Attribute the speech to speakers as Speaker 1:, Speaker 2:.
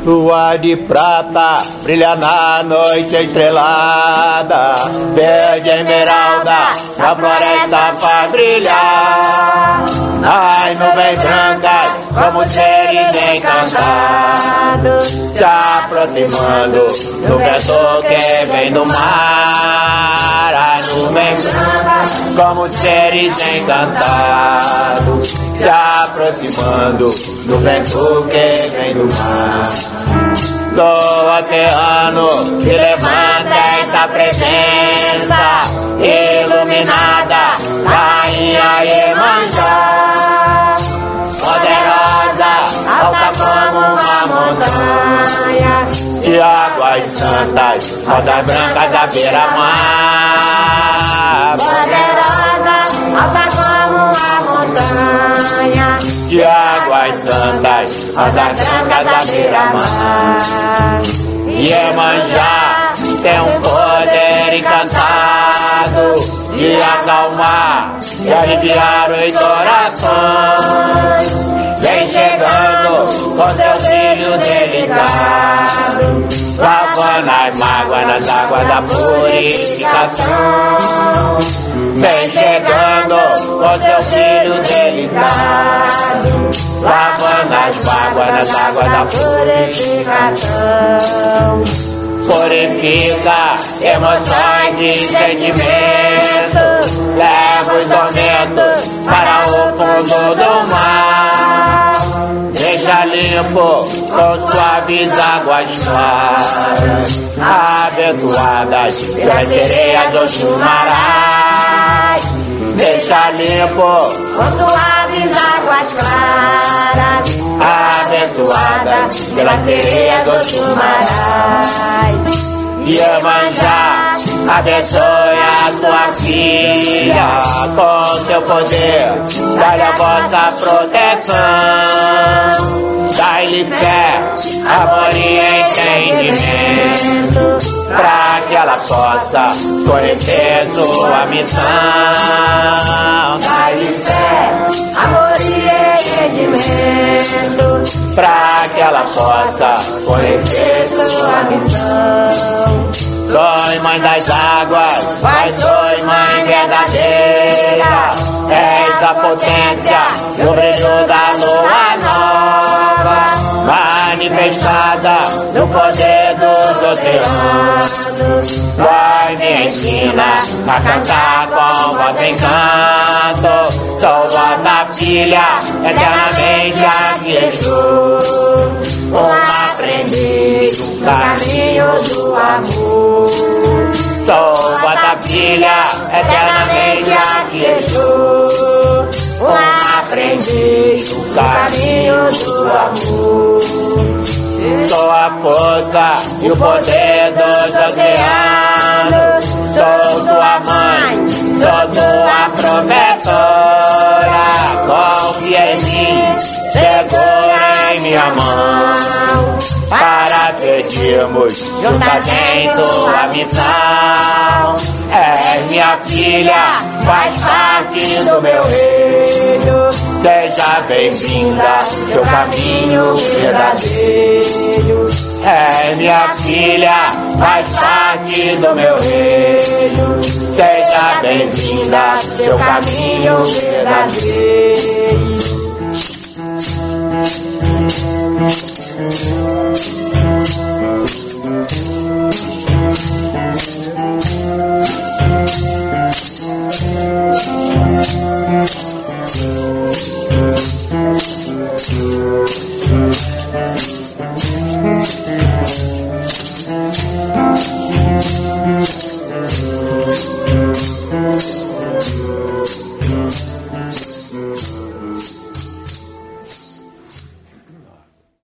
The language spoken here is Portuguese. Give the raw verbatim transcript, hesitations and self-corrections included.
Speaker 1: Lua de prata brilha na noite estrelada, verde esmeralda na floresta faz brilhar. As nuvens brancas como seres encantados, se aproximando do vento que vem do mar. As nuvens brancas como seres encantados, se aproximando do vento que vem do mar. Do oceano que levanta esta presença iluminada, Rainha Iemanjá, poderosa, alta como uma montanha, de águas santas, rosas brancas da beira-mar. Poderosa, alta como uma montanha, de águas santas, rosas brancas da beira-mar. Iemanjá tem um poder encantado de acalmar e aliviar os corações. Vem chegando com seu filho delicado, lavando as mágoas nas águas da purificação. Vem chegando com seu filho delicado, lavando as mágoas nas águas da purificação. Purifica emoções e sentimentos, leva os tormentos para o fundo do mar. Deixa limpo com suaves águas claras, abençoadas pelas sereias do Xumarás. Deixa limpo com suaves águas claras, abençoadas pelas sereias do Xumarás. Iemanjá, abençoe a sua filha com seu poder, dá-lhe a vossa proteção. Dá-lhe fé, amor e entendimento, pra que ela possa conhecer sua missão. Dá-lhe fé, amor e entendimento, pra que ela possa conhecer sua missão. Sois mãe das águas, mas sois mãe verdadeira, és a potência do brilho da lua nova, manifestada no poder dos oceanos. Vai me ensina a cantar com voz em canto, sou vossa filha, eternamente aqui estou. Um aprendiz no caminho do amor, sou vossa filha, eternamente aqui estou. Um aprendiz no caminho do amor. Sou a força e o poder dos oceanos, sou tua mãe, sou tua protetora. Confia em mim, segura em minha mão, para seguirmos juntas em tua missão. És minha filha, faz parte do meu reino, seja bem-vinda, seu caminho verdadeiro. És minha filha, faz parte do meu reino, seja bem-vinda, seu caminho verdadeiro.